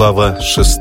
Глава 6.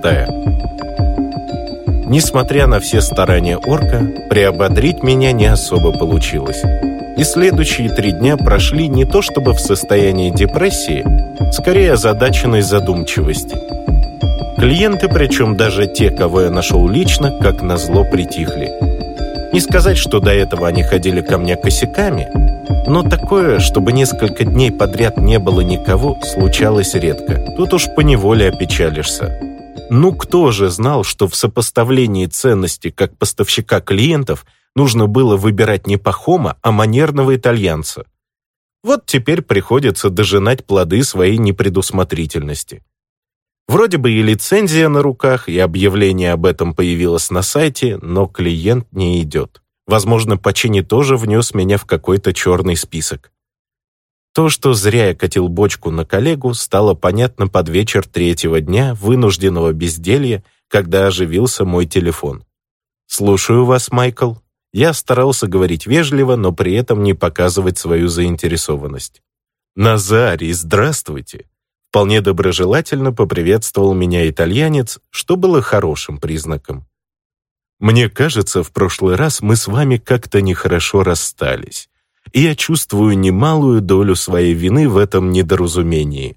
Несмотря на все старания орка, приободрить меня не особо получилось. И следующие 3 дня прошли не то чтобы в состоянии депрессии, скорее озадаченной задумчивости. Клиенты, причем даже те, кого я нашел лично, как назло притихли. Не сказать, что до этого они ходили ко мне косяками, но такое, чтобы несколько дней подряд не было никого, случалось редко. Тут уж поневоле опечалишься. Ну кто же знал, что в сопоставлении ценностей как поставщика клиентов нужно было выбирать не пахома, а манерного итальянца? Вот теперь приходится дожинать плоды своей непредусмотрительности. Вроде бы и лицензия на руках, и объявление об этом появилось на сайте, но клиент не идет. Возможно, Пачини тоже внес меня в какой-то черный список. То, что зря я катил бочку на коллегу, стало понятно под вечер 3-го дня вынужденного безделья, когда оживился мой телефон. «Слушаю вас, Майкл». Я старался говорить вежливо, но при этом не показывать свою заинтересованность. «Назарий, здравствуйте!» Вполне доброжелательно поприветствовал меня итальянец, что было хорошим признаком. «Мне кажется, в прошлый раз мы с вами как-то нехорошо расстались, и я чувствую немалую долю своей вины в этом недоразумении».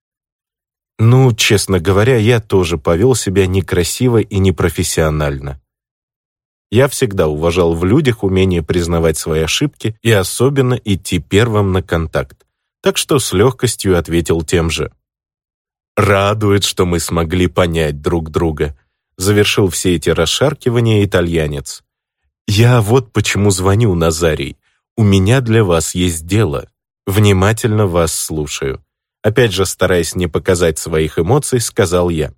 Ну, честно говоря, я тоже повел себя некрасиво и непрофессионально. Я всегда уважал в людях умение признавать свои ошибки и особенно идти первым на контакт, так что с легкостью ответил тем же. «Радует, что мы смогли понять друг друга», — завершил все эти расшаркивания итальянец. «Я вот почему звоню, Назарий. У меня для вас есть дело. Внимательно вас слушаю». Опять же, стараясь не показать своих эмоций, сказал я.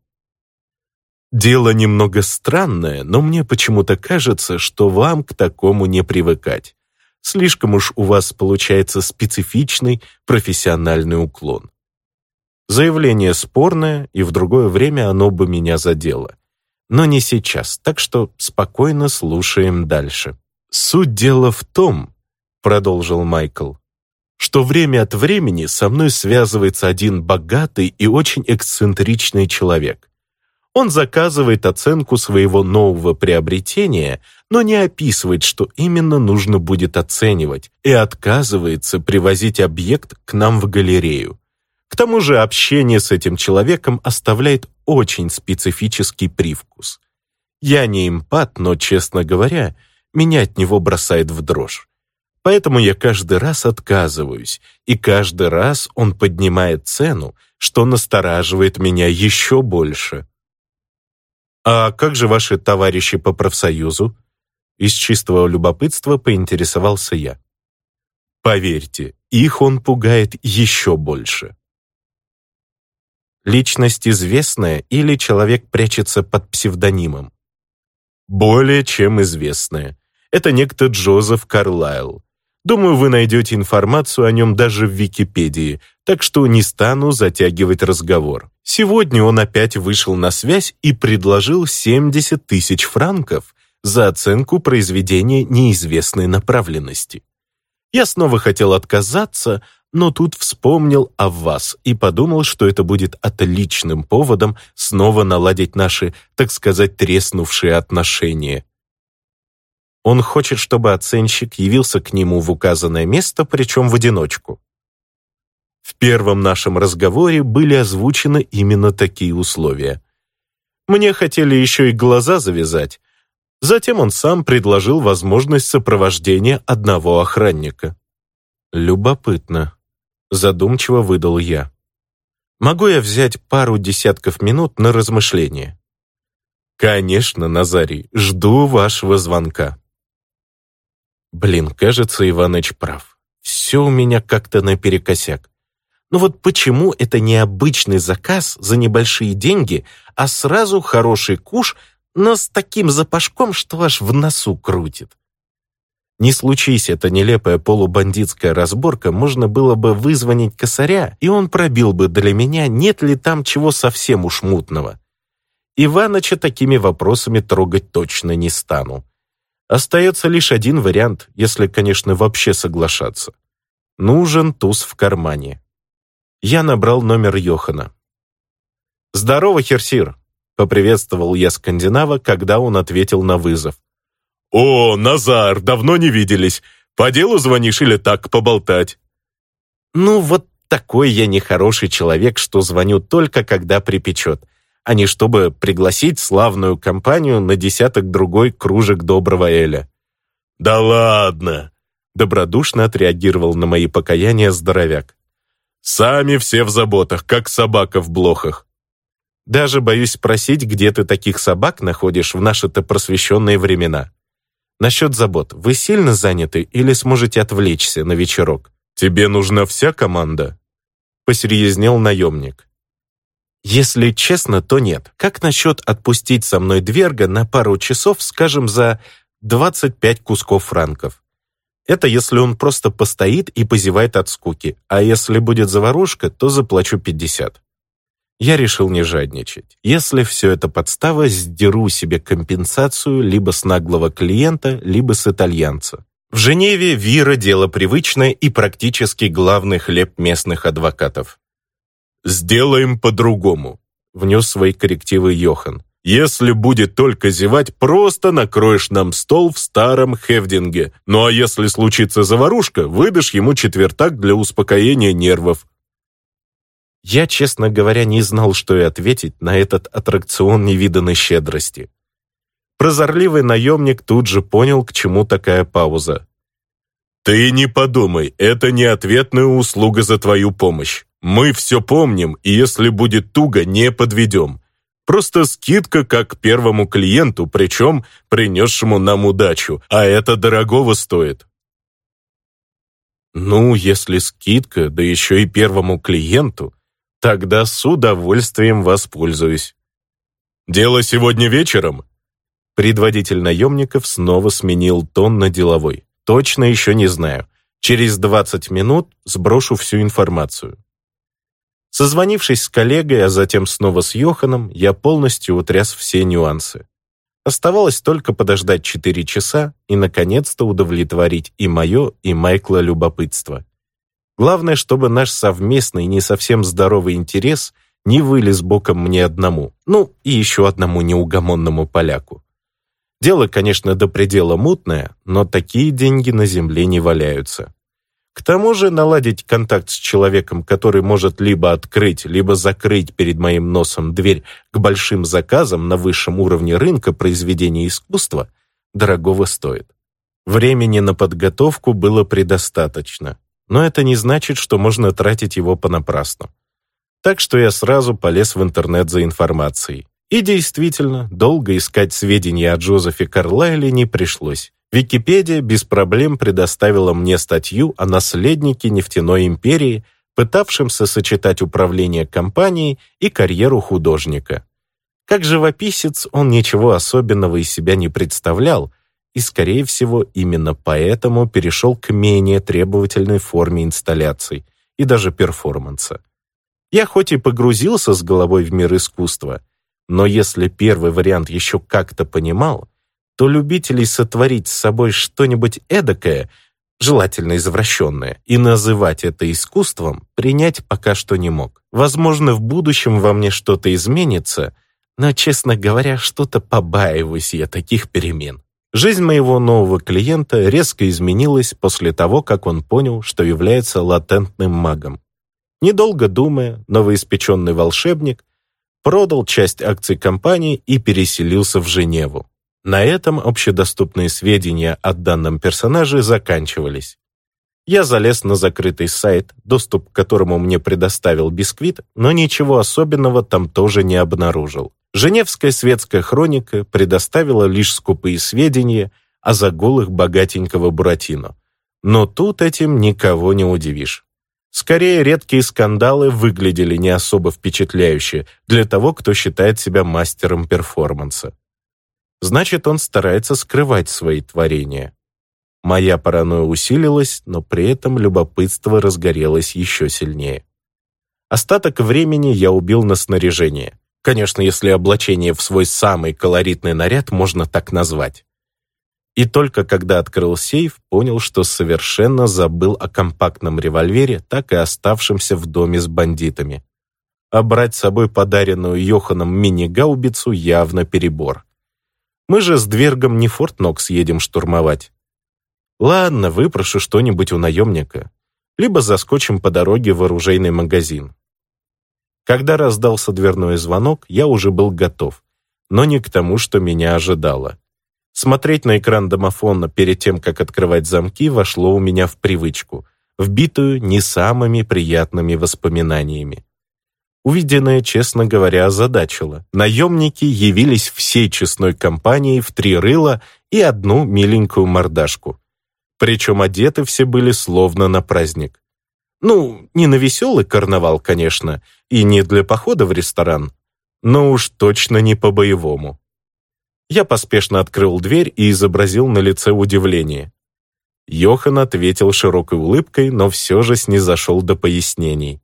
«Дело немного странное, но мне почему-то кажется, что вам к такому не привыкать. Слишком уж у вас получается специфичный профессиональный уклон. Заявление спорное, и в другое время оно бы меня задело. Но не сейчас, так что спокойно слушаем дальше. Суть дела в том, продолжил Майкл, что время от времени со мной связывается один богатый и очень эксцентричный человек. Он заказывает оценку своего нового приобретения, но не описывает, что именно нужно будет оценивать, и отказывается привозить объект к нам в галерею. К тому же общение с этим человеком оставляет очень специфический привкус. Я не эмпат, но, честно говоря, меня от него бросает в дрожь. Поэтому я каждый раз отказываюсь, и каждый раз он поднимает цену, что настораживает меня еще больше. «А как же ваши товарищи по профсоюзу?» Из чистого любопытства поинтересовался я. Поверьте, их он пугает еще больше. Личность известная или человек прячется под псевдонимом? Более чем известная. Это некто Джозеф Карлайл. Думаю, вы найдете информацию о нем даже в Википедии, так что не стану затягивать разговор. Сегодня он опять вышел на связь и предложил 70 000 франков за оценку произведения неизвестной направленности. Я снова хотел отказаться, но тут вспомнил о вас и подумал, что это будет отличным поводом снова наладить наши, так сказать, треснувшие отношения. Он хочет, чтобы оценщик явился к нему в указанное место, причем в одиночку. В первом нашем разговоре были озвучены именно такие условия. Мне хотели еще и глаза завязать. Затем он сам предложил возможность сопровождения одного охранника. Любопытно. Задумчиво выдал я. Могу я взять пару десятков минут на размышление? Конечно, Назарий, жду вашего звонка. Блин, кажется, Иваныч прав. Все у меня как-то наперекосяк. Но вот почему это не обычный заказ за небольшие деньги, а сразу хороший куш, но с таким запашком, что аж в носу крутит? Не случись эта нелепая полубандитская разборка, можно было бы вызвонить косаря, и он пробил бы для меня, нет ли там чего совсем уж мутного. Иваныча такими вопросами трогать точно не стану. Остается лишь один вариант, если, конечно, вообще соглашаться. Нужен туз в кармане. Я набрал номер Йохана. «Здорово, Херсир!» — поприветствовал я скандинава, когда он ответил на вызов. «О, Назар, давно не виделись. По делу звонишь или так поболтать?» «Ну, вот такой я нехороший человек, что звоню только, когда припечет, а не чтобы пригласить славную компанию на десяток-другой кружек доброго эля». «Да ладно!» — добродушно отреагировал на мои покаяния здоровяк. «Сами все в заботах, как собака в блохах». «Даже боюсь спросить, где ты таких собак находишь в наши-то просвещенные времена. Насчет забот, вы сильно заняты или сможете отвлечься на вечерок?» «Тебе нужна вся команда?» — посерьезнел наемник. «Если честно, то нет. Как насчет отпустить со мной Дверга на пару часов, скажем, за 25 кусков франков? Это если он просто постоит и позевает от скуки, а если будет заварушка, то заплачу 50. Я решил не жадничать. Если все это подстава, сдеру себе компенсацию либо с наглого клиента, либо с итальянца. В Женеве вира – дело привычное и практически главный хлеб местных адвокатов. «Сделаем по-другому», — внес свои коррективы Йохан. «Если будет только зевать, просто накроешь нам стол в старом Хевдинге. Ну а если случится заварушка, выдашь ему четвертак для успокоения нервов». Я, честно говоря, не знал, что и ответить на этот аттракцион невиданной щедрости. Прозорливый наемник тут же понял, к чему такая пауза. «Ты не подумай, это не ответная услуга за твою помощь. Мы все помним, и если будет туго, не подведем. Просто скидка как первому клиенту, причем принесшему нам удачу, а это дорогого стоит». «Ну, если скидка, да еще и первому клиенту, тогда с удовольствием воспользуюсь». «Дело сегодня вечером?» Предводитель наемников снова сменил тон на деловой. «Точно еще не знаю. Через 20 минут сброшу всю информацию». Созвонившись с коллегой, а затем снова с Йоханом, я полностью утряс все нюансы. Оставалось только подождать 4 часа и, наконец-то, удовлетворить и мое, и Майкла любопытство. Главное, чтобы наш совместный не совсем здоровый интерес не вылез боком мне одному, ну и еще одному неугомонному поляку. Дело, конечно, до предела мутное, но такие деньги на земле не валяются. К тому же наладить контакт с человеком, который может либо открыть, либо закрыть перед моим носом дверь к большим заказам на высшем уровне рынка произведений искусства, дорогого стоит. Времени на подготовку было предостаточно, но это не значит, что можно тратить его понапрасну. Так что я сразу полез в интернет за информацией. И действительно, долго искать сведения о Джозефе Карлайле не пришлось. Википедия без проблем предоставила мне статью о наследнике нефтяной империи, пытавшемся сочетать управление компанией и карьеру художника. Как живописец он ничего особенного из себя не представлял, и, скорее всего, именно поэтому перешел к менее требовательной форме инсталляций и даже перформанса. Я хоть и погрузился с головой в мир искусства, но если первый вариант еще как-то понимал, то любителей сотворить с собой что-нибудь эдакое, желательно извращенное, и называть это искусством, принять пока что не мог. Возможно, в будущем во мне что-то изменится, но, честно говоря, что-то побаиваюсь я таких перемен. Жизнь моего нового клиента резко изменилась после того, как он понял, что является латентным магом. Недолго думая, новоиспеченный волшебник продал часть акций компании и переселился в Женеву. На этом общедоступные сведения о данном персонаже заканчивались. Я залез на закрытый сайт, доступ к которому мне предоставил Бисквит, но ничего особенного там тоже не обнаружил. Женевская светская хроника предоставила лишь скупые сведения о загулах богатенького Буратино. Но тут этим никого не удивишь. Скорее, редкие скандалы выглядели не особо впечатляюще для того, кто считает себя мастером перформанса. Значит, он старается скрывать свои творения. Моя паранойя усилилась, но при этом любопытство разгорелось еще сильнее. Остаток времени я убил на снаряжение. Конечно, если облачение в свой самый колоритный наряд можно так назвать. И только когда открыл сейф, понял, что совершенно забыл о компактном револьвере, так и оставшемся в доме с бандитами. а брать с собой подаренную Йоханом мини-гаубицу явно перебор. Мы же с Двергом не Форт Нокс едем штурмовать. Ладно, выпрошу что-нибудь у наемника. Либо заскочим по дороге в оружейный магазин. Когда раздался дверной звонок, я уже был готов, но не к тому, что меня ожидало. Смотреть на экран домофона перед тем, как открывать замки, вошло у меня в привычку, вбитую не самыми приятными воспоминаниями. Увиденное, честно говоря, озадачило. Наемники явились всей честной компанией в 3 рыла и 1 миленькую мордашку. Причем одеты все были словно на праздник. Ну, не на веселый карнавал, конечно, и не для похода в ресторан, но уж точно не по-боевому. Я поспешно открыл дверь и изобразил на лице удивление. Йохан ответил широкой улыбкой, но все же снизошел до пояснений.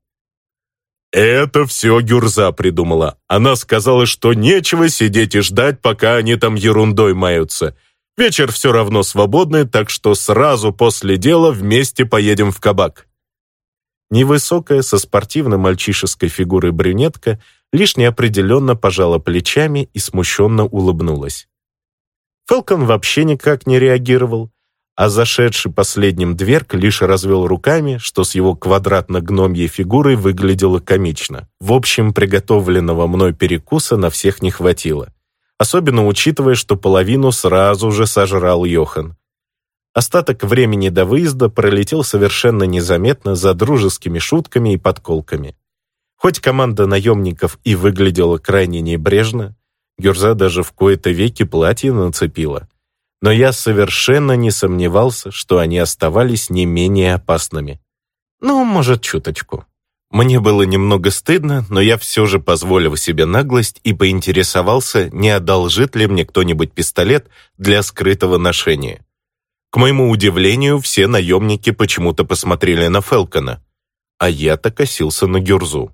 «Это все Гюрза придумала. Она сказала, что нечего сидеть и ждать, пока они там ерундой маются. Вечер все равно свободный, так что сразу после дела вместе поедем в кабак». Невысокая, со спортивной мальчишеской фигурой брюнетка лишь неопределенно пожала плечами и смущенно улыбнулась. Фелкон вообще никак не реагировал, а зашедший последним Дверг лишь развел руками, что с его квадратно-гномьей фигурой выглядело комично. В общем, приготовленного мной перекуса на всех не хватило, особенно учитывая, что половину сразу же сожрал Йохан. Остаток времени до выезда пролетел совершенно незаметно за дружескими шутками и подколками. Хоть команда наемников и выглядела крайне небрежно, Гюрза даже в кои-то веки платье нацепила, но я совершенно не сомневался, что они оставались не менее опасными. Ну, может, чуточку. Мне было немного стыдно, но я все же позволил себе наглость и поинтересовался, не одолжит ли мне кто-нибудь пистолет для скрытого ношения. К моему удивлению, все наемники почему-то посмотрели на Фелкона, а я-то косился на Гюрзу.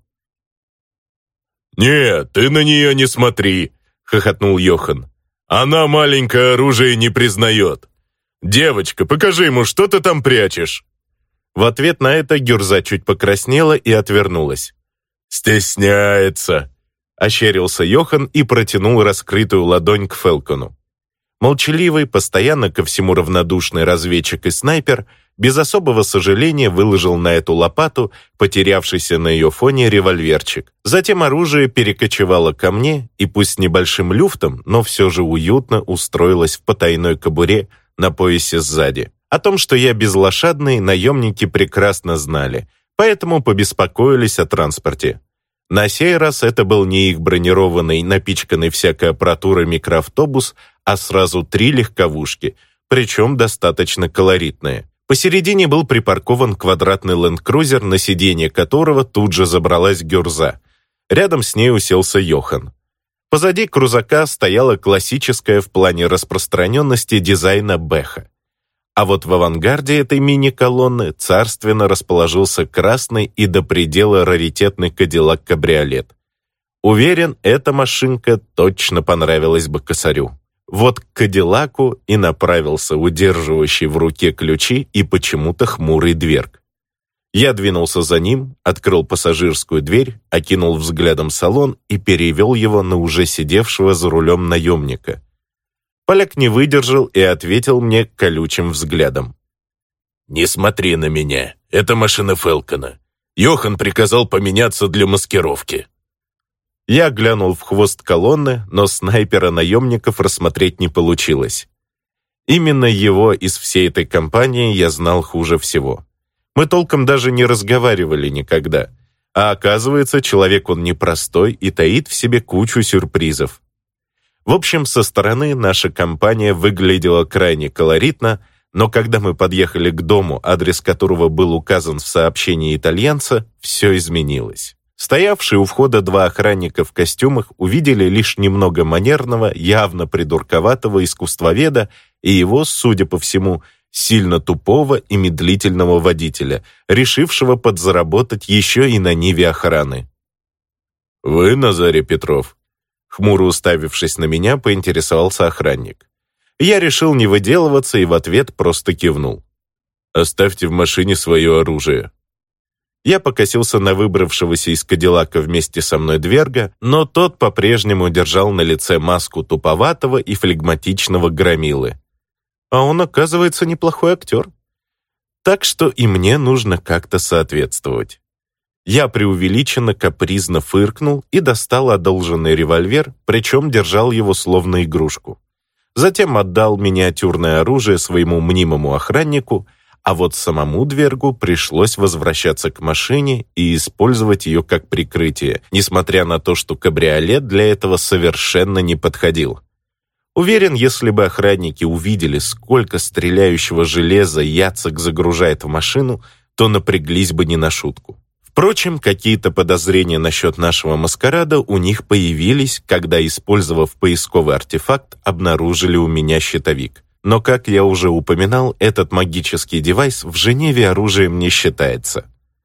«Нет, ты на нее не смотри», — хохотнул Йохан. «Она маленькое оружие не признает. Девочка, покажи ему, что ты там прячешь». В ответ на это Гюрза чуть покраснела и отвернулась. «Стесняется», — ощерился Йохан и протянул раскрытую ладонь к Фелкону. Молчаливый, постоянно ко всему равнодушный разведчик и снайпер без особого сожаления выложил на эту лопату потерявшийся на ее фоне револьверчик. Затем оружие перекочевало ко мне и пусть с небольшим люфтом, но все же уютно устроилось в потайной кобуре на поясе сзади. О том, что я безлошадный, наемники прекрасно знали, поэтому побеспокоились о транспорте. На сей раз это был не их бронированный, напичканный всякой аппаратурой микроавтобус, а сразу 3 легковушки, причем достаточно колоритные. Посередине был припаркован квадратный ленд-крузер, на сиденье которого тут же забралась Гюрза. Рядом с ней уселся Йохан. Позади крузака стояла классическая в плане распространенности дизайна Бэха. А вот в авангарде этой мини-колонны царственно расположился красный и до предела раритетный Кадиллак-кабриолет. Уверен, эта машинка точно понравилась бы косарю. Вот к Кадиллаку и направился удерживающий в руке ключи и почему-то хмурый Дверг. Я двинулся за ним, открыл пассажирскую дверь, окинул взглядом салон и перевел его на уже сидевшего за рулем наемника. Поляк не выдержал и ответил мне колючим взглядом. «Не смотри на меня, это машина Фелкона. Йохан приказал поменяться для маскировки». Я глянул в хвост колонны, но снайпера наемников рассмотреть не получилось. Именно его из всей этой компании я знал хуже всего. Мы толком даже не разговаривали никогда, а оказывается, человек он непростой и таит в себе кучу сюрпризов. В общем, со стороны наша компания выглядела крайне колоритно, но когда мы подъехали к дому, адрес которого был указан в сообщении итальянца, все изменилось. Стоявшие у входа 2 охранника в костюмах увидели лишь немного манерного, явно придурковатого искусствоведа и его, судя по всему, сильно тупого и медлительного водителя, решившего подзаработать еще и на ниве охраны. «Вы Назарий Петров?» Хмуро уставившись на меня, поинтересовался охранник. Я решил не выделываться и в ответ просто кивнул. «Оставьте в машине свое оружие». Я покосился на выбравшегося из Кадиллака вместе со мной Дверга, но тот по-прежнему держал на лице маску туповатого и флегматичного громилы. А он, оказывается, неплохой актер. Так что и мне нужно как-то соответствовать. Я преувеличенно капризно фыркнул и достал одолженный револьвер, причем держал его словно игрушку. Затем отдал миниатюрное оружие своему мнимому охраннику, а вот самому Двергу пришлось возвращаться к машине и использовать ее как прикрытие, несмотря на то, что кабриолет для этого совершенно не подходил. Уверен, если бы охранники увидели, сколько стреляющего железа Яцек загружает в машину, то напряглись бы не на шутку. Впрочем, какие-то подозрения насчет нашего маскарада у них появились, когда, использовав поисковый артефакт, обнаружили у меня щитовик. Но, как я уже упоминал, этот магический девайс в Женеве оружием не считается.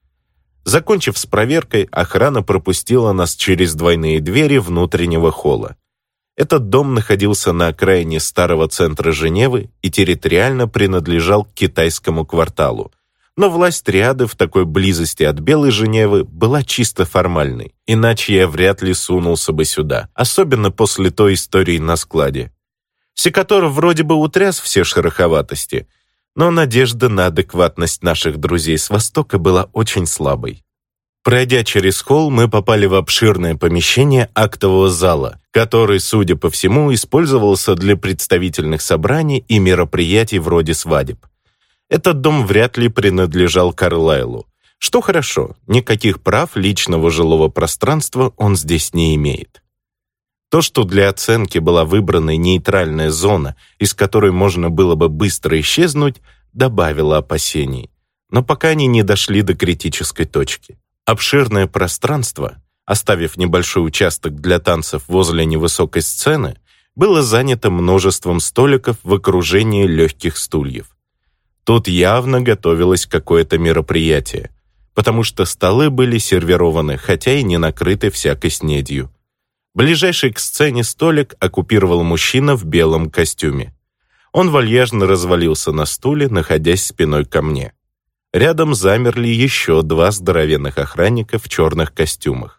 Закончив с проверкой, охрана пропустила нас через двойные двери внутреннего холла. Этот дом находился на окраине старого центра Женевы и территориально принадлежал к китайскому кварталу. Но власть триады в такой близости от Белой Женевы была чисто формальной, иначе я вряд ли сунулся бы сюда, особенно после той истории на складе. Секатор вроде бы утряс все шероховатости, но надежда на адекватность наших друзей с Востока была очень слабой. Пройдя через холл, мы попали в обширное помещение актового зала, который, судя по всему, использовался для представительных собраний и мероприятий вроде свадеб. Этот дом вряд ли принадлежал Карлайлу, что хорошо, никаких прав личного жилого пространства он здесь не имеет. То, что для оценки была выбрана нейтральная зона, из которой можно было бы быстро исчезнуть, добавило опасений. Но пока они не дошли до критической точки. Обширное пространство, оставив небольшой участок для танцев возле невысокой сцены, было занято множеством столиков в окружении легких стульев. Тут явно готовилось какое-то мероприятие, потому что столы были сервированы, хотя и не накрыты всякой снедью. Ближайший к сцене столик оккупировал мужчина в белом костюме. Он вальяжно развалился на стуле, находясь спиной ко мне. Рядом замерли еще два здоровенных охранника в черных костюмах.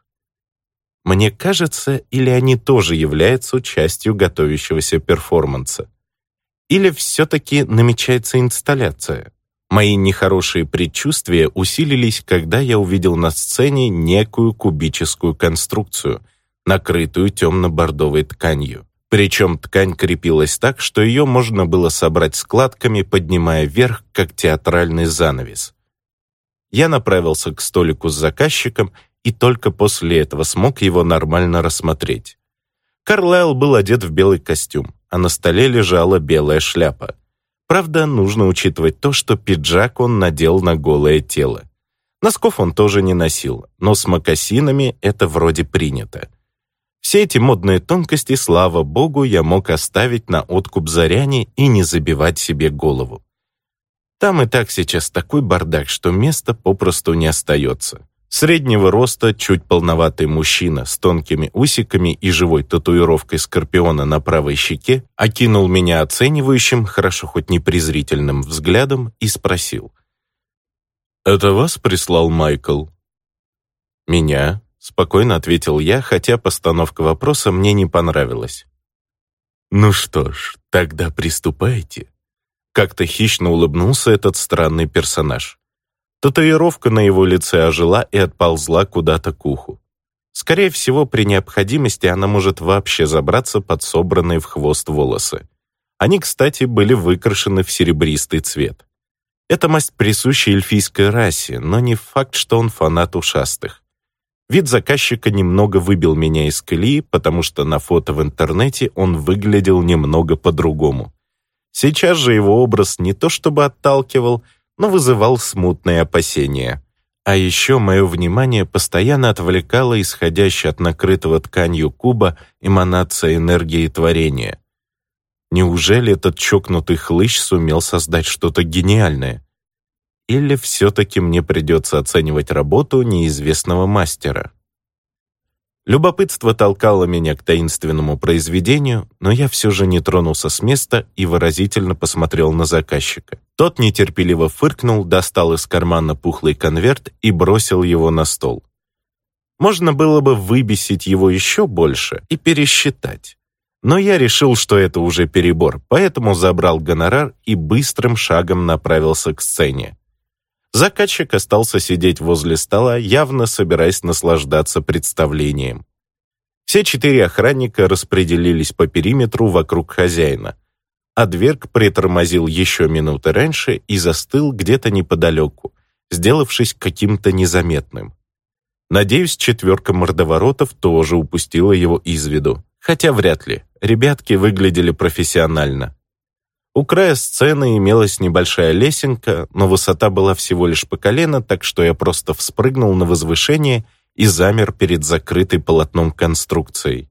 Мне кажется, или они тоже являются частью готовящегося перформанса. Или все-таки намечается инсталляция. Мои нехорошие предчувствия усилились, когда я увидел на сцене некую кубическую конструкцию, накрытую темно-бордовой тканью. Причем ткань крепилась так, что ее можно было собрать складками, поднимая вверх, как театральный занавес. Я направился к столику с заказчиком и только после этого смог его нормально рассмотреть. Карлайл был одет в белый костюм, а на столе лежала белая шляпа. Правда, нужно учитывать то, что пиджак он надел на голое тело. Носков он тоже не носил, но с мокасинами это вроде принято. Все эти модные тонкости, слава богу, я мог оставить на откуп Заряне и не забивать себе голову. Там и так сейчас такой бардак, что места попросту не остается. Среднего роста, чуть полноватый мужчина с тонкими усиками и живой татуировкой скорпиона на правой щеке окинул меня оценивающим, хорошо хоть не презрительным взглядом и спросил: «Это вас прислал Майкл?» «Меня», — спокойно ответил я, хотя постановка вопроса мне не понравилась. «Ну что ж, тогда приступайте». Как-то хищно улыбнулся этот странный персонаж. Татуировка на его лице ожила и отползла куда-то к уху. Скорее всего, при необходимости она может вообще забраться под собранные в хвост волосы. Они, кстати, были выкрашены в серебристый цвет. Эта масть присуща эльфийской расе, но не факт, что он фанат ушастых. Вид заказчика немного выбил меня из колеи, потому что на фото в интернете он выглядел немного по-другому. Сейчас же его образ не то чтобы отталкивал, но вызывал смутные опасения. А еще мое внимание постоянно отвлекало исходящая от накрытого тканью куба эманация энергии творения. Неужели этот чокнутый хлыщ сумел создать что-то гениальное? Или все-таки мне придется оценивать работу неизвестного мастера? Любопытство толкало меня к таинственному произведению, но я все же не тронулся с места и выразительно посмотрел на заказчика. Тот нетерпеливо фыркнул, достал из кармана пухлый конверт и бросил его на стол. Можно было бы выбесить его еще больше и пересчитать. Но я решил, что это уже перебор, поэтому забрал гонорар и быстрым шагом направился к сцене. Заказчик остался сидеть возле стола, явно собираясь наслаждаться представлением. Все 4 охранника распределились по периметру вокруг хозяина, а Дверг притормозил еще минуты раньше и застыл где-то неподалеку, сделавшись каким-то незаметным. Надеюсь, 4 мордоворотов тоже упустила его из виду, хотя вряд ли, ребятки выглядели профессионально. У края сцены имелась небольшая лесенка, но высота была всего лишь по колено, так что я просто вспрыгнул на возвышение и замер перед закрытой полотном конструкцией.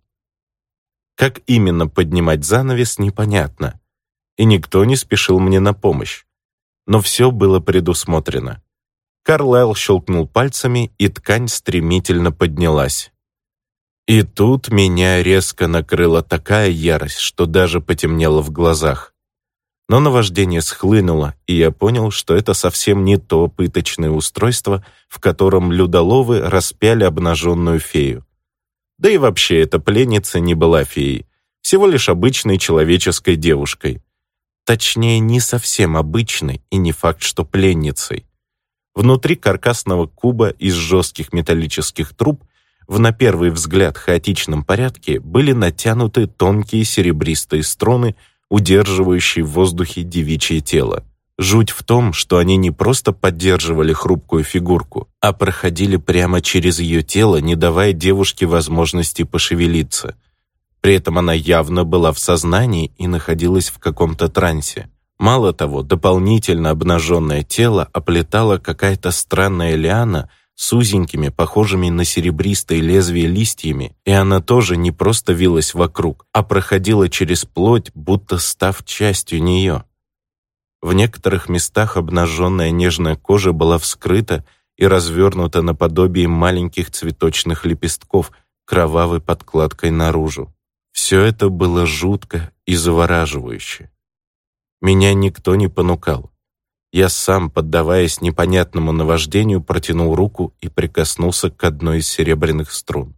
Как именно поднимать занавес, непонятно, и никто не спешил мне на помощь. Но все было предусмотрено. Карлайл щелкнул пальцами, и ткань стремительно поднялась. И тут меня резко накрыла такая ярость, что даже потемнело в глазах. Но наваждение схлынуло, и я понял, что это совсем не то пыточное устройство, в котором людоловы распяли обнаженную фею. Да и вообще эта пленница не была феей, всего лишь обычной человеческой девушкой. Точнее, не совсем обычной и не факт, что пленницей. Внутри каркасного куба из жестких металлических труб в на первый взгляд хаотичном порядке были натянуты тонкие серебристые струны, удерживающие в воздухе девичье тело. Жуть в том, что они не просто поддерживали хрупкую фигурку, а проходили прямо через ее тело, не давая девушке возможности пошевелиться. При этом она явно была в сознании и находилась в каком-то трансе. Мало того, дополнительно обнаженное тело оплетала какая-то странная лиана с узенькими, похожими на серебристые лезвия листьями, и она тоже не просто вилась вокруг, а проходила через плоть, будто став частью нее. В некоторых местах обнаженная нежная кожа была вскрыта и развернута наподобие маленьких цветочных лепестков кровавой подкладкой наружу. Все это было жутко и завораживающе. Меня никто не понукал. Я сам, поддаваясь непонятному наваждению, протянул руку и прикоснулся к одной из серебряных струн.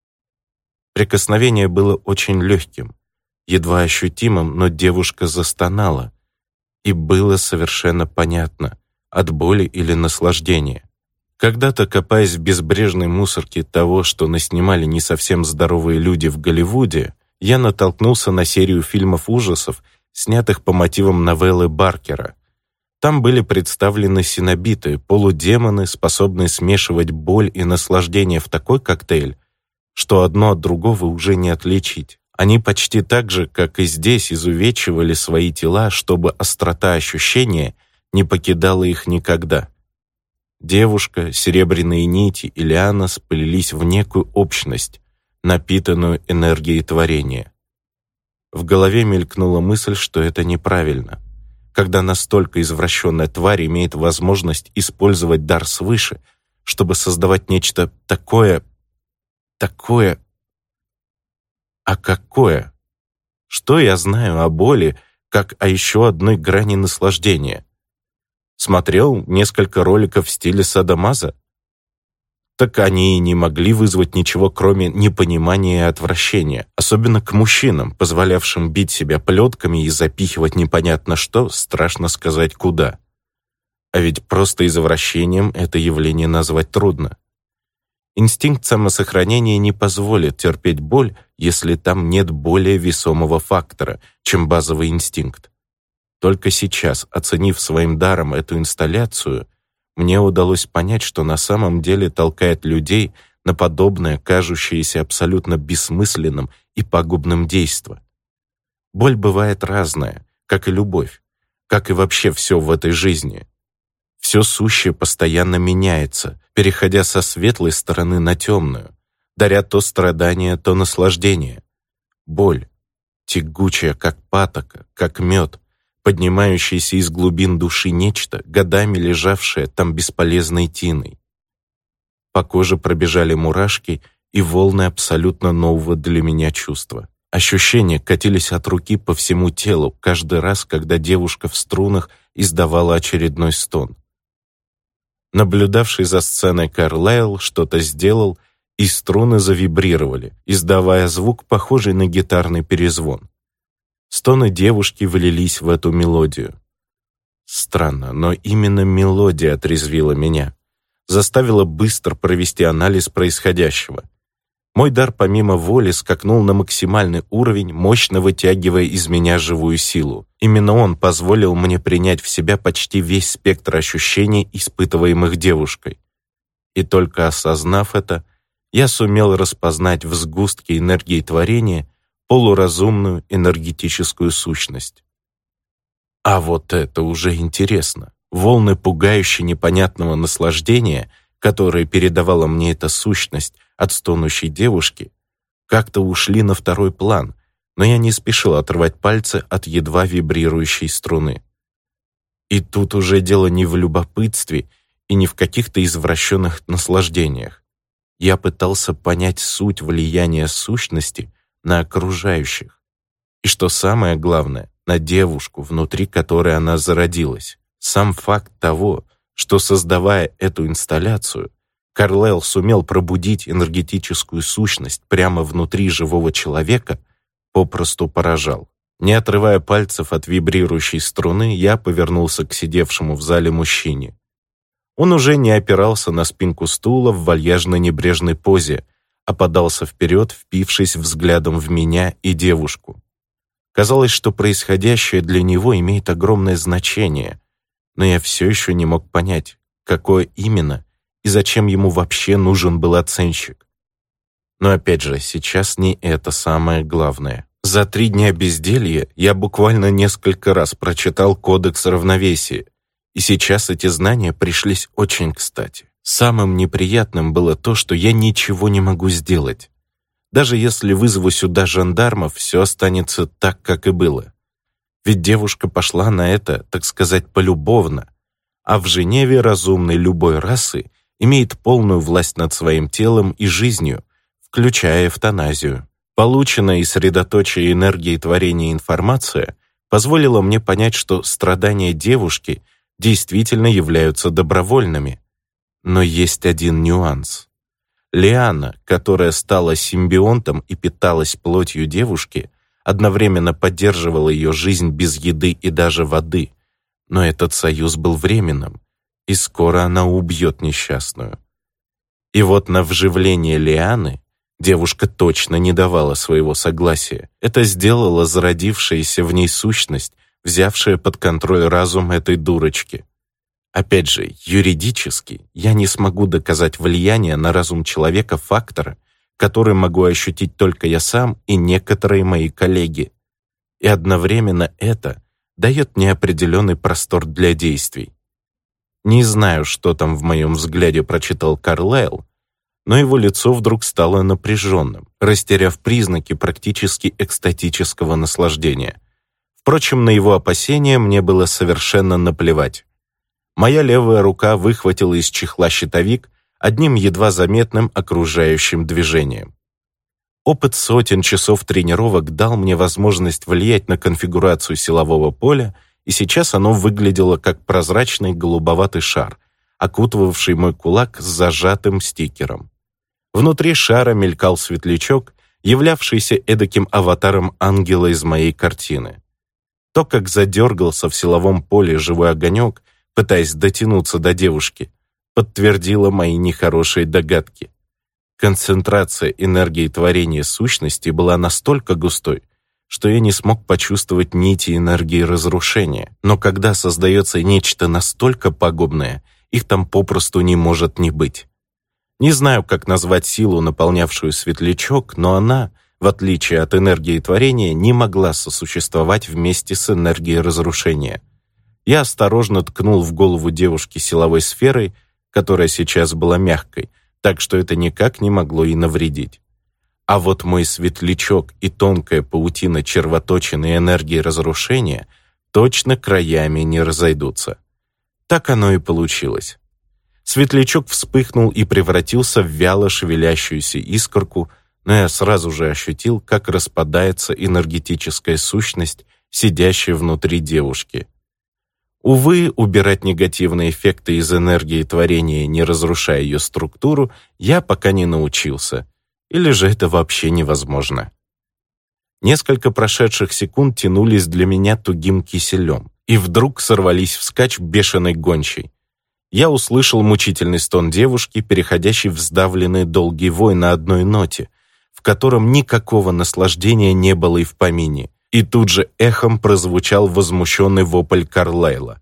Прикосновение было очень легким, едва ощутимым, но девушка застонала, и было совершенно понятно, от боли или наслаждения. Когда-то, копаясь в безбрежной мусорке того, что наснимали не совсем здоровые люди в Голливуде, я натолкнулся на серию фильмов ужасов, снятых по мотивам новеллы Баркера. Там были представлены синобиты, полудемоны, способные смешивать боль и наслаждение в такой коктейль, что одно от другого уже не отличить. Они почти так же, как и здесь, изувечивали свои тела, чтобы острота ощущения не покидала их никогда. Девушка, серебряные нити и лиана сплелись в некую общность, напитанную энергией творения. В голове мелькнула мысль, что это неправильно. Когда настолько извращенная тварь имеет возможность использовать дар свыше, чтобы создавать нечто такое... А какое? Что я знаю о боли, как о еще одной грани наслаждения? Смотрел несколько роликов в стиле садомаза? Так они и не могли вызвать ничего, кроме непонимания и отвращения, особенно к мужчинам, позволявшим бить себя плетками и запихивать непонятно что, страшно сказать куда. А ведь просто извращением это явление назвать трудно. Инстинкт самосохранения не позволит терпеть боль, если там нет более весомого фактора, чем базовый инстинкт. Только сейчас, оценив своим даром эту инсталляцию, мне удалось понять, что на самом деле толкает людей на подобное, кажущееся абсолютно бессмысленным и пагубным действо. Боль бывает разная, как и любовь, как и вообще все в этой жизни. Все сущее постоянно меняется, переходя со светлой стороны на темную, даря то страдание, то наслаждение. Боль, тягучая, как патока, как мед, поднимающееся из глубин души нечто, годами лежавшее там бесполезной тиной. По коже пробежали мурашки, и волны абсолютно нового для меня чувства. Ощущения катились от руки по всему телу каждый раз, когда девушка в струнах издавала очередной стон. Наблюдавший за сценой Карлайл что-то сделал, и струны завибрировали, издавая звук, похожий на гитарный перезвон. Стоны девушки влились в эту мелодию. Странно, но именно мелодия отрезвила меня, заставила быстро провести анализ происходящего. Мой дар помимо воли скакнул на максимальный уровень, мощно вытягивая из меня живую силу. Именно он позволил мне принять в себя почти весь спектр ощущений, испытываемых девушкой. И только осознав это, я сумел распознать в сгустке энергии творения полуразумную энергетическую сущность. А вот это уже интересно. Волны пугающе непонятного наслаждения, которые передавала мне эта сущность от стонущей девушки, как-то ушли на второй план, но я не спешил отрывать пальцы от едва вибрирующей струны. И тут уже дело не в любопытстве и не в каких-то извращенных наслаждениях. Я пытался понять суть влияния сущности на окружающих. И что самое главное, на девушку, внутри которой она зародилась. Сам факт того, что, создавая эту инсталляцию, Карлайл сумел пробудить энергетическую сущность прямо внутри живого человека, попросту поражал. Не отрывая пальцев от вибрирующей струны, я повернулся к сидевшему в зале мужчине. Он уже не опирался на спинку стула в вальяжно-небрежной позе, а подался вперед, впившись взглядом в меня и девушку. Казалось, что происходящее для него имеет огромное значение, но я все еще не мог понять, какое именно и зачем ему вообще нужен был оценщик. Но опять же, сейчас не это самое главное. За 3 дня безделья я буквально несколько раз прочитал Кодекс равновесия, и сейчас эти знания пришлись очень кстати. Самым неприятным было то, что я ничего не могу сделать. Даже если вызову сюда жандармов, все останется так, как и было. Ведь девушка пошла на это, так сказать, полюбовно, а в Женеве разумный любой расы имеет полную власть над своим телом и жизнью, включая эвтаназию. Полученная из средоточия энергии творения информация позволила мне понять, что страдания девушки действительно являются добровольными. Но есть один нюанс. Лиана, которая стала симбионтом и питалась плотью девушки, одновременно поддерживала ее жизнь без еды и даже воды. Но этот союз был временным, и скоро она убьет несчастную. И вот на вживление Лианы девушка точно не давала своего согласия. Это сделала зародившаяся в ней сущность, взявшая под контроль разум этой дурочки. Опять же, юридически я не смогу доказать влияние на разум человека фактора, который могу ощутить только я сам и некоторые мои коллеги. И одновременно это дает неопределенный простор для действий. Не знаю, что там в моем взгляде прочитал Карлайл, но его лицо вдруг стало напряженным, растеряв признаки практически экстатического наслаждения. Впрочем, на его опасения мне было совершенно наплевать. Моя левая рука выхватила из чехла щитовик одним едва заметным окружающим движением. Опыт сотен часов тренировок дал мне возможность влиять на конфигурацию силового поля, и сейчас оно выглядело как прозрачный голубоватый шар, окутывавший мой кулак с зажатым стикером. Внутри шара мелькал светлячок, являвшийся эдаким аватаром ангела из моей картины. То, как задергался в силовом поле живой огонек, пытаясь дотянуться до девушки, подтвердило мои нехорошие догадки. Концентрация энергии творения сущности была настолько густой, что я не смог почувствовать нити энергии разрушения. Но когда создается нечто настолько пагубное, их там попросту не может не быть. Не знаю, как назвать силу, наполнявшую светлячок, но она, в отличие от энергии творения, не могла сосуществовать вместе с энергией разрушения. Я осторожно ткнул в голову девушки силовой сферой, которая сейчас была мягкой, так что это никак не могло ей навредить. А вот мой светлячок и тонкая паутина червоточины энергии разрушения точно краями не разойдутся. Так оно и получилось. Светлячок вспыхнул и превратился в вяло шевелящуюся искорку, но я сразу же ощутил, как распадается энергетическая сущность, сидящая внутри девушки. Увы, убирать негативные эффекты из энергии творения, не разрушая ее структуру, я пока не научился. Или же это вообще невозможно. Несколько прошедших секунд тянулись для меня тугим киселем, и вдруг сорвались вскачь бешеной гончей. Я услышал мучительный стон девушки, переходящий в сдавленный долгий вой на одной ноте, в котором никакого наслаждения не было и в помине, и тут же эхом прозвучал возмущенный вопль Карлайла.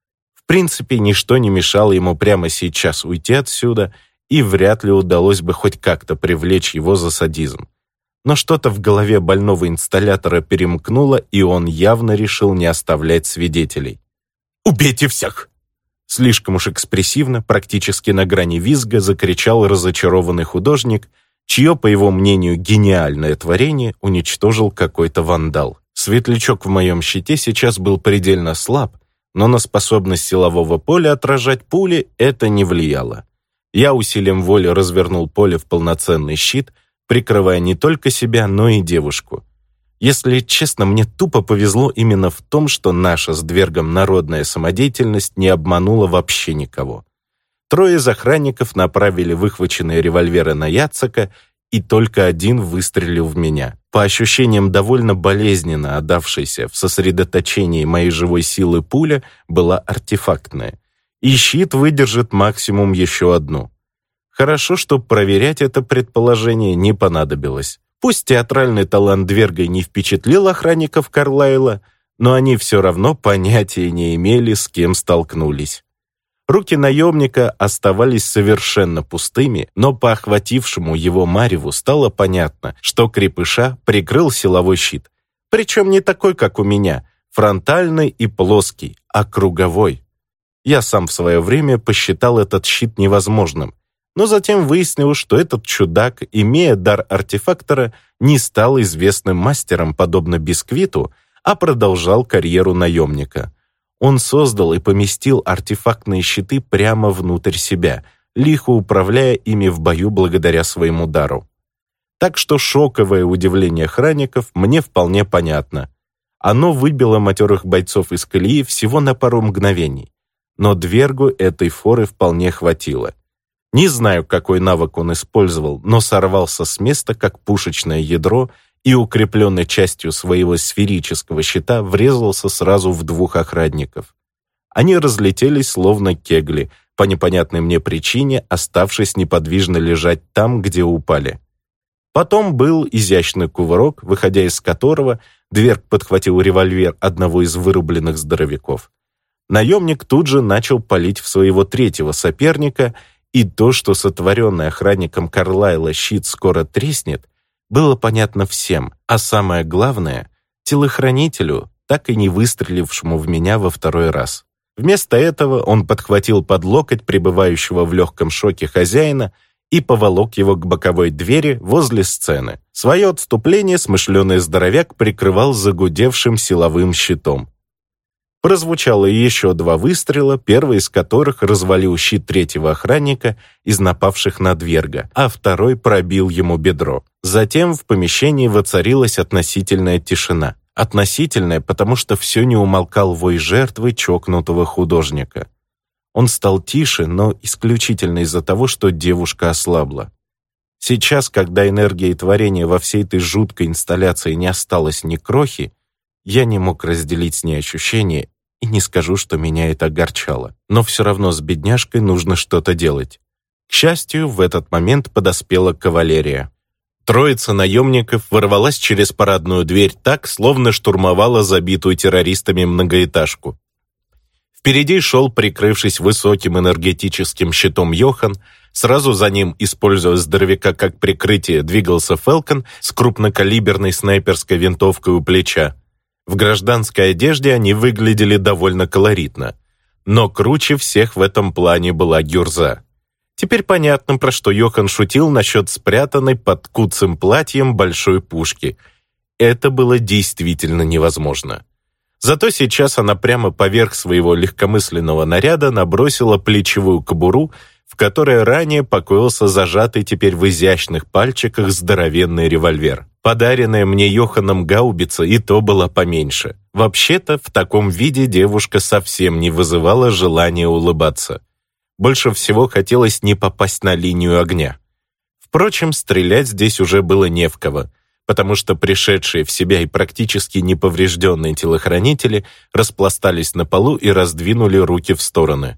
В принципе, ничто не мешало ему прямо сейчас уйти отсюда, и вряд ли удалось бы хоть как-то привлечь его за садизм. Но что-то в голове больного инсталлятора перемкнуло, и он явно решил не оставлять свидетелей. «Убейте всех!» Слишком уж экспрессивно, практически на грани визга, закричал разочарованный художник, чье, по его мнению, гениальное творение уничтожил какой-то вандал. Светлячок в моем щите сейчас был предельно слаб, но на способность силового поля отражать пули это не влияло. Я усилием воли развернул поле в полноценный щит, прикрывая не только себя, но и девушку. Если честно, мне тупо повезло именно в том, что наша с Двергом народная самодеятельность не обманула вообще никого. Трое из охранников направили выхваченные револьверы на Яцека, и только один выстрелил в меня. По ощущениям, довольно болезненно отдавшейся в сосредоточении моей живой силы пуля была артефактная, и щит выдержит максимум еще одну. Хорошо, что проверять это предположение не понадобилось. Пусть театральный талант Дверга не впечатлил охранников Карлайла, но они все равно понятия не имели, с кем столкнулись. Руки наемника оставались совершенно пустыми, но по охватившему его мареву стало понятно, что крепыша прикрыл силовой щит. Причем не такой, как у меня, фронтальный и плоский, а круговой. Я сам в свое время посчитал этот щит невозможным, но затем выяснил, что этот чудак, имея дар артефактора, не стал известным мастером, подобно Бисквиту, а продолжал карьеру наемника. Он создал и поместил артефактные щиты прямо внутрь себя, лихо управляя ими в бою благодаря своему дару. Так что шоковое удивление охранников мне вполне понятно. Оно выбило матерых бойцов из колеи всего на пару мгновений, но Двергу этой форы вполне хватило. Не знаю, какой навык он использовал, но сорвался с места, как пушечное ядро, и укрепленной частью своего сферического щита врезался сразу в двух охранников. Они разлетелись, словно кегли, по непонятной мне причине, оставшись неподвижно лежать там, где упали. Потом был изящный кувырок, выходя из которого Дверг подхватил револьвер одного из вырубленных здоровяков. Наемник тут же начал палить в своего третьего соперника, и то, что сотворенный охранником Карлайла щит скоро треснет, было понятно всем, а самое главное — телохранителю, так и не выстрелившему в меня во второй раз. Вместо этого он подхватил под локоть пребывающего в легком шоке хозяина и поволок его к боковой двери возле сцены. Свое отступление смышленый здоровяк прикрывал загудевшим силовым щитом. Прозвучало еще 2 выстрела, первый из которых развалил щит третьего охранника из напавших на Дверга, а второй пробил ему бедро. Затем в помещении воцарилась относительная тишина. Относительная, потому что все не умолкал вой жертвы чокнутого художника. Он стал тише, но исключительно из-за того, что девушка ослабла. Сейчас, когда энергии творения во всей этой жуткой инсталляции не осталось ни крохи, я не мог разделить с ней ощущения, и не скажу, что меня это огорчало. Но все равно с бедняжкой нужно что-то делать. К счастью, в этот момент подоспела кавалерия. Троица наемников ворвалась через парадную дверь так, словно штурмовала забитую террористами многоэтажку. Впереди шел, прикрывшись высоким энергетическим щитом, Йохан. Сразу за ним, используя здоровяка как прикрытие, двигался Фелкон с крупнокалиберной снайперской винтовкой у плеча. В гражданской одежде они выглядели довольно колоритно. Но круче всех в этом плане была Гюрза. Теперь понятно, про что Йохан шутил насчет спрятанной под куцым платьем большой пушки. Это было действительно невозможно. Зато сейчас она прямо поверх своего легкомысленного наряда набросила плечевую кобуру, в которой ранее покоился зажатый теперь в изящных пальчиках здоровенный револьвер. Подаренная мне Йоханом гаубица и то была поменьше. Вообще-то, в таком виде девушка совсем не вызывала желания улыбаться. Больше всего хотелось не попасть на линию огня. Впрочем, стрелять здесь уже было не в кого, потому что пришедшие в себя и практически неповрежденные телохранители распластались на полу и раздвинули руки в стороны.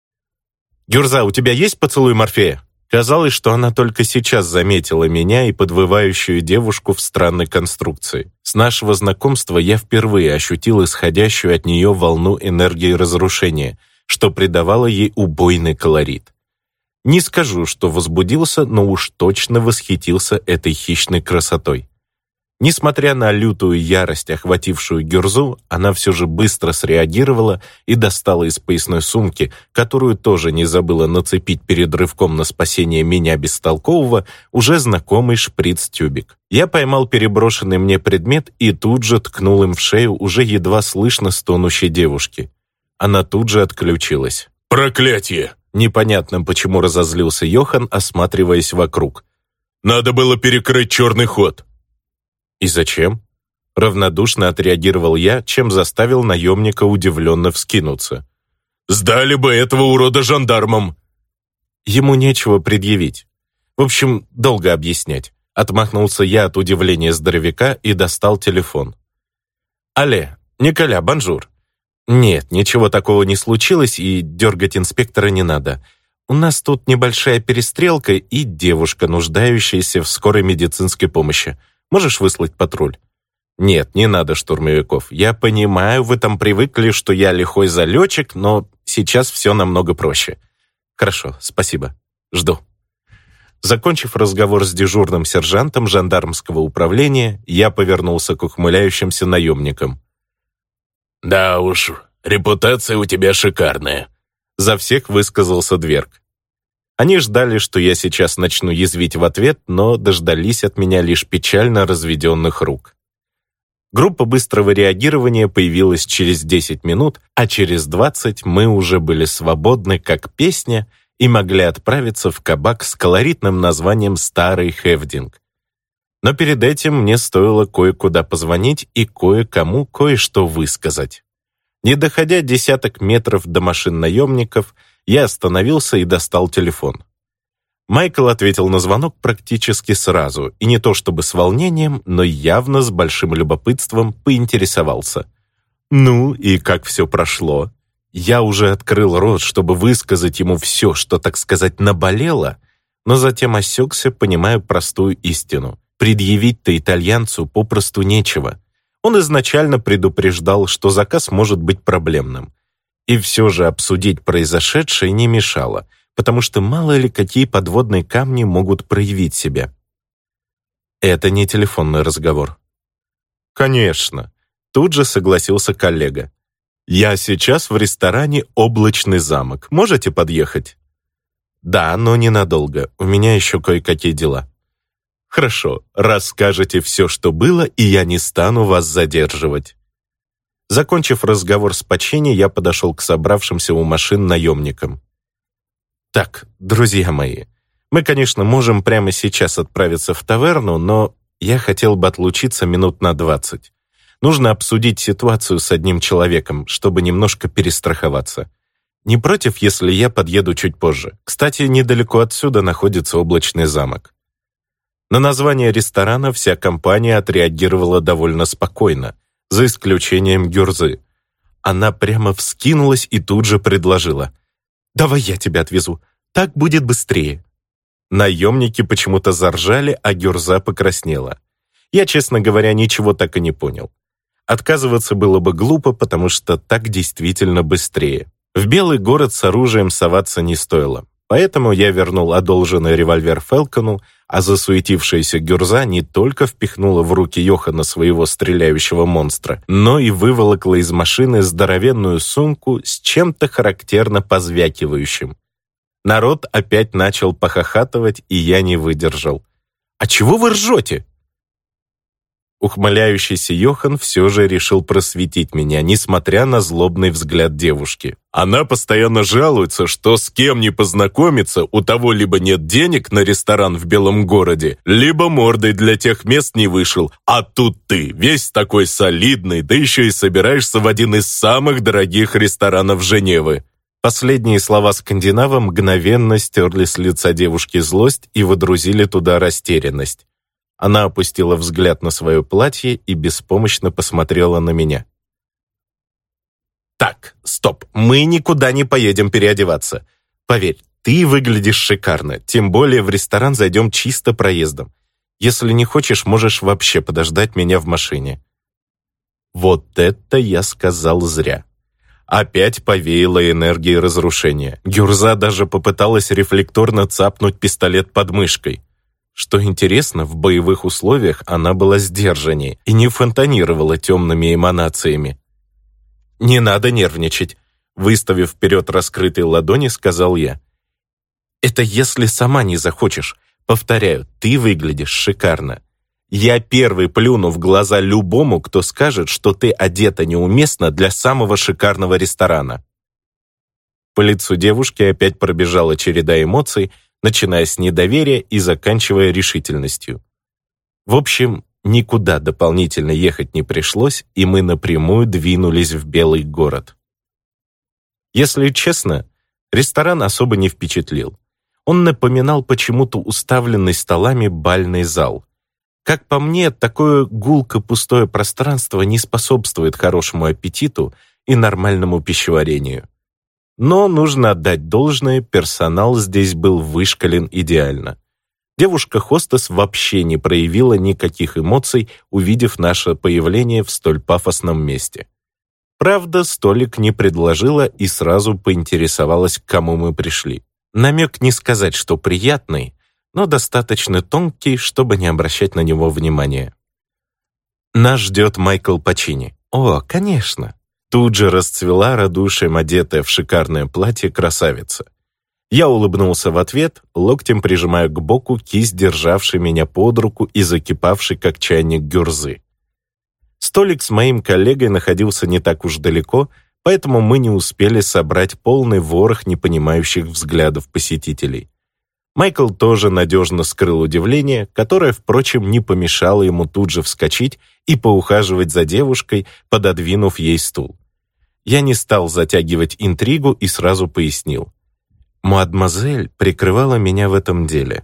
«Гюрза, у тебя есть поцелуй Морфея?» Казалось, что она только сейчас заметила меня и подвывающую девушку в странной конструкции. С нашего знакомства я впервые ощутил исходящую от нее волну энергии разрушения, что придавало ей убойный колорит. Не скажу, что возбудился, но уж точно восхитился этой хищной красотой. Несмотря на лютую ярость, охватившую Гюрзу, она все же быстро среагировала и достала из поясной сумки, которую тоже не забыла нацепить перед рывком на спасение меня бестолкового, уже знакомый шприц-тюбик. Я поймал переброшенный мне предмет и тут же ткнул им в шею уже едва слышно стонущей девушки. Она тут же отключилась. «Проклятие!» Непонятно, почему разозлился Йохан, осматриваясь вокруг. «Надо было перекрыть черный ход». «И зачем?» Равнодушно отреагировал я, чем заставил наемника удивленно вскинуться. «Сдали бы этого урода жандармам!» Ему нечего предъявить. В общем, долго объяснять. Отмахнулся я от удивления здоровяка и достал телефон. «Алле, Николя, бонжур». «Нет, ничего такого не случилось, и дергать инспектора не надо. У нас тут небольшая перестрелка и девушка, нуждающаяся в скорой медицинской помощи. Можешь выслать патруль?» «Нет, не надо штурмовиков. Я понимаю, вы там привыкли, что я лихой залетчик, но сейчас все намного проще». «Хорошо, спасибо. Жду». Закончив разговор с дежурным сержантом жандармского управления, я повернулся к ухмыляющимся наемникам. «Да уж, репутация у тебя шикарная», — за всех высказался Дверг. Они ждали, что я сейчас начну язвить в ответ, но дождались от меня лишь печально разведенных рук. Группа быстрого реагирования появилась через 10 минут, а через 20 мы уже были свободны, как песня, и могли отправиться в кабак с колоритным названием «Старый Хевдинг». Но перед этим мне стоило кое-куда позвонить и кое-кому кое-что высказать. Не доходя десяток метров до машин наемников, я остановился и достал телефон. Майкл ответил на звонок практически сразу, и не то чтобы с волнением, но явно с большим любопытством поинтересовался. «Ну, и как все прошло?» Я уже открыл рот, чтобы высказать ему все, что, так сказать, наболело, но затем осекся, понимая простую истину. Предъявить-то итальянцу попросту нечего. Он изначально предупреждал, что заказ может быть проблемным. И все же обсудить произошедшее не мешало, потому что мало ли какие подводные камни могут проявить себя. Это не телефонный разговор. «Конечно», — тут же согласился коллега. «Я сейчас в ресторане «Облачный замок». Можете подъехать?» «Да, но ненадолго. У меня еще кое-какие дела». «Хорошо, расскажете все, что было, и я не стану вас задерживать». Закончив разговор с Пачини, я подошел к собравшимся у машин наемникам. «Так, друзья мои, мы, конечно, можем прямо сейчас отправиться в таверну, но я хотел бы отлучиться минут на 20. Нужно обсудить ситуацию с одним человеком, чтобы немножко перестраховаться. Не против, если я подъеду чуть позже? Кстати, недалеко отсюда находится Облачный замок». На название ресторана вся компания отреагировала довольно спокойно, за исключением Гюрзы. Она прямо вскинулась и тут же предложила: «Давай я тебя отвезу, так будет быстрее». Наемники почему-то заржали, а Гюрза покраснела. Я, честно говоря, ничего так и не понял. Отказываться было бы глупо, потому что так действительно быстрее. В Белый город с оружием соваться не стоило. Поэтому я вернул одолженный револьвер Фелкону, а засуетившаяся Гюрза не только впихнула в руки Йохана своего стреляющего монстра, но и выволокла из машины здоровенную сумку с чем-то характерно позвякивающим. Народ опять начал похохатывать, и я не выдержал. «А чего вы ржете?» Ухмыляющийся Йохан все же решил просветить меня, несмотря на злобный взгляд девушки. Она постоянно жалуется, что с кем не познакомиться, у того либо нет денег на ресторан в Белом городе, либо мордой для тех мест не вышел. А тут ты, весь такой солидный, да еще и собираешься в один из самых дорогих ресторанов Женевы. Последние слова скандинава мгновенно стерли с лица девушки злость и водрузили туда растерянность. Она опустила взгляд на свое платье и беспомощно посмотрела на меня. «Так, стоп, мы никуда не поедем переодеваться. Поверь, ты выглядишь шикарно, тем более в ресторан зайдем чисто проездом. Если не хочешь, можешь вообще подождать меня в машине». Вот это я сказал зря. Опять повеяло энергией разрушения. Гюрза даже попыталась рефлекторно цапнуть пистолет под мышкой. Что интересно, в боевых условиях она была сдержаннее и не фонтанировала темными эманациями. «Не надо нервничать», — выставив вперед раскрытые ладони, сказал я. «Это если сама не захочешь. Повторяю, ты выглядишь шикарно. Я первый плюну в глаза любому, кто скажет, что ты одета неуместно для самого шикарного ресторана». По лицу девушки опять пробежала череда эмоций, начиная с недоверия и заканчивая решительностью. В общем, никуда дополнительно ехать не пришлось, и мы напрямую двинулись в Белый город. Если честно, ресторан особо не впечатлил. Он напоминал почему-то уставленный столами бальный зал. Как по мне, такое гулко-пустое пространство не способствует хорошему аппетиту и нормальному пищеварению. Но нужно отдать должное, персонал здесь был вышкален идеально. Девушка-хостес вообще не проявила никаких эмоций, увидев наше появление в столь пафосном месте. Правда, столик не предложила и сразу поинтересовалась, к кому мы пришли. Намек не сказать, что приятный, но достаточно тонкий, чтобы не обращать на него внимания. «Нас ждет Майкл Пачини». «О, конечно». Тут же расцвела радушием одетая в шикарное платье красавица. Я улыбнулся в ответ, локтем прижимая к боку кисть, державшей меня под руку и закипавшей, как чайник, гюрзы. Столик с моим коллегой находился не так уж далеко, поэтому мы не успели собрать полный ворох непонимающих взглядов посетителей. Майкл тоже надежно скрыл удивление, которое, впрочем, не помешало ему тут же вскочить и поухаживать за девушкой, пододвинув ей стул. Я не стал затягивать интригу и сразу пояснил. Мадемуазель прикрывала меня в этом деле.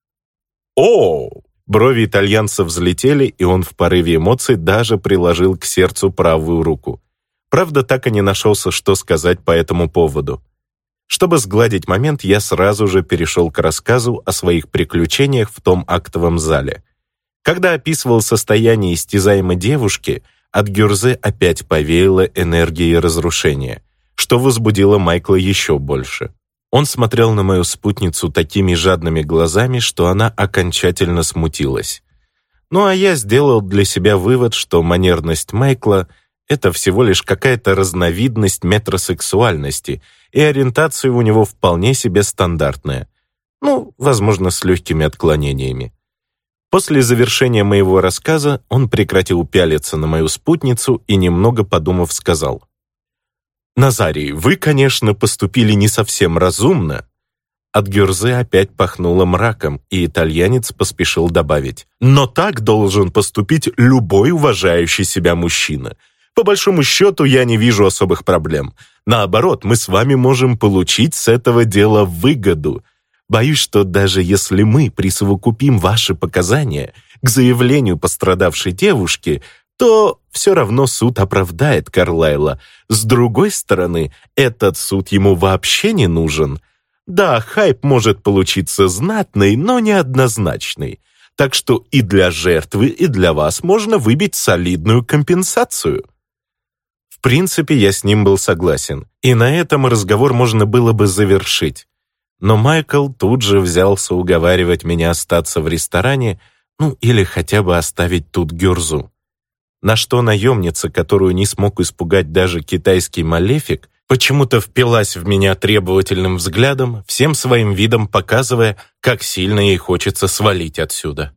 «О!» Брови итальянца взлетели, и он в порыве эмоций даже приложил к сердцу правую руку. Правда, так и не нашелся, что сказать по этому поводу. Чтобы сгладить момент, я сразу же перешел к рассказу о своих приключениях в том актовом зале. Когда описывал состояние истязаемой девушки, от гюрзы опять повеяло энергией разрушения, что возбудило Майкла еще больше. Он смотрел на мою спутницу такими жадными глазами, что она окончательно смутилась. Ну а я сделал для себя вывод, что манерность Майкла — это всего лишь какая-то разновидность метросексуальности, и ориентация у него вполне себе стандартная. Ну, возможно, с легкими отклонениями. После завершения моего рассказа он прекратил пялиться на мою спутницу и, немного подумав, сказал: «Назарий, вы, конечно, поступили не совсем разумно». От гюрзы опять пахнуло мраком, и итальянец поспешил добавить: «Но так должен поступить любой уважающий себя мужчина. По большому счету, я не вижу особых проблем. Наоборот, мы с вами можем получить с этого дела выгоду. Боюсь, что даже если мы присовокупим ваши показания к заявлению пострадавшей девушки, то все равно суд оправдает Карлайла. С другой стороны, этот суд ему вообще не нужен. Да, хайп может получиться знатный, но неоднозначный. Так что и для жертвы, и для вас можно выбить солидную компенсацию». В принципе, я с ним был согласен, и на этом разговор можно было бы завершить. Но Майкл тут же взялся уговаривать меня остаться в ресторане, ну или хотя бы оставить тут гюрзу. На что наемница, которую не смог испугать даже китайский малефик, почему-то впилась в меня требовательным взглядом, всем своим видом показывая, как сильно ей хочется свалить отсюда.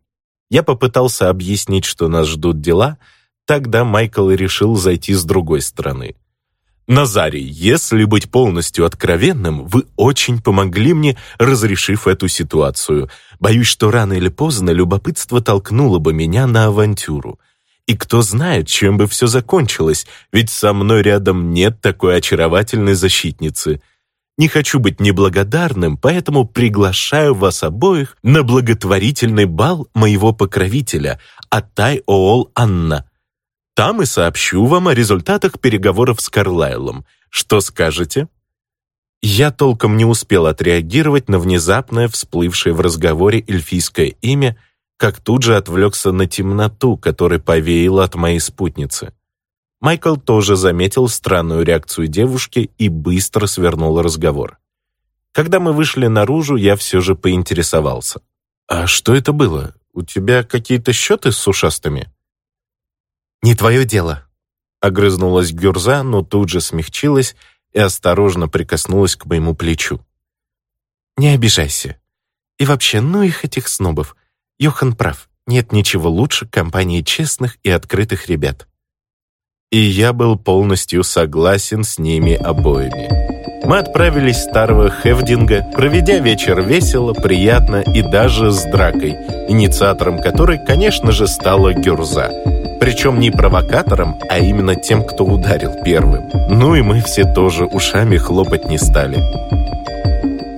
Я попытался объяснить, что нас ждут дела, тогда Майкл решил зайти с другой стороны. «Назарий, если быть полностью откровенным, вы очень помогли мне, разрешив эту ситуацию. Боюсь, что рано или поздно любопытство толкнуло бы меня на авантюру. И кто знает, чем бы все закончилось, ведь со мной рядом нет такой очаровательной защитницы. Не хочу быть неблагодарным, поэтому приглашаю вас обоих на благотворительный бал моего покровителя, Атай-Оол Анна. Там и сообщу вам о результатах переговоров с Карлайлом. Что скажете?» Я толком не успел отреагировать на внезапное всплывшее в разговоре эльфийское имя, как тут же отвлекся на темноту, которой повеяло от моей спутницы. Майкл тоже заметил странную реакцию девушки и быстро свернул разговор. Когда мы вышли наружу, я все же поинтересовался. «А что это было? У тебя какие-то счеты с ушастыми?» «Не твое дело», — огрызнулась Гюрза, но тут же смягчилась и осторожно прикоснулась к моему плечу. «Не обижайся. И вообще, ну их этих снобов. Йохан прав, нет ничего лучше компании честных и открытых ребят». И я был полностью согласен с ними обоими. Мы отправились в старого Хевдинга, проведя вечер весело, приятно и даже с дракой, инициатором которой, конечно же, стала Гюрза. Причем не провокатором, а именно тем, кто ударил первым. Ну и мы все тоже ушами хлопать не стали.